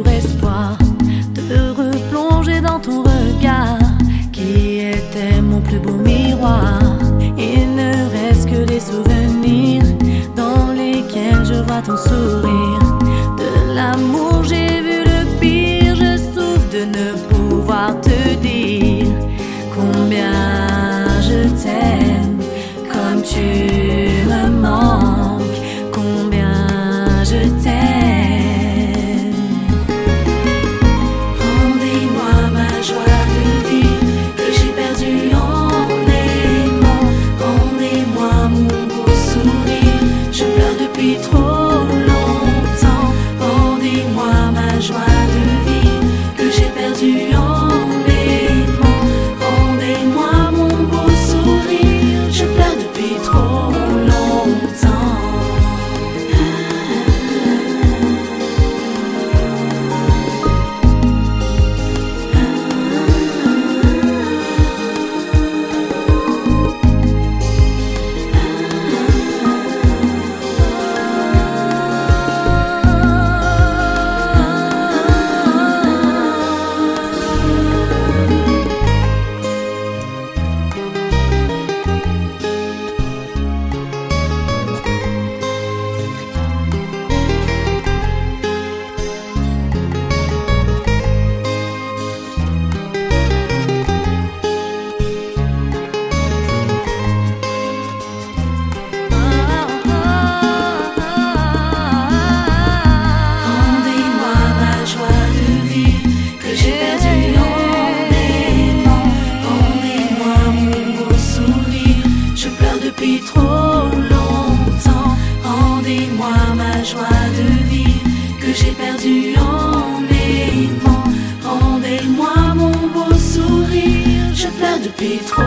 jour espoir de replonger dans ton regard qui était mon plus beau miroir. Il ne reste que des souvenirs dans lesquels je vois ton sourire. De l'amour j'ai vu le pire, je souffre de ne pouvoir te dire combien je t'aime, comme tu me manques, combien je t'aime. Rendez-moi ma joie de vivre que j'ai perdue en aimant. Rendez-moi mon beau sourire, je pleure depuis trop longtemps. Rendez-moi ma joie de vivre que j'ai perdue en aimant. Rendez-moi mon beau sourire, je pleure depuis trop longtemps. Depuis trop longtemps, rendez-moi ma joie de vivre que j'ai perdue en aimant. Rendez-moi mon beau sourire, je pleure depuis trop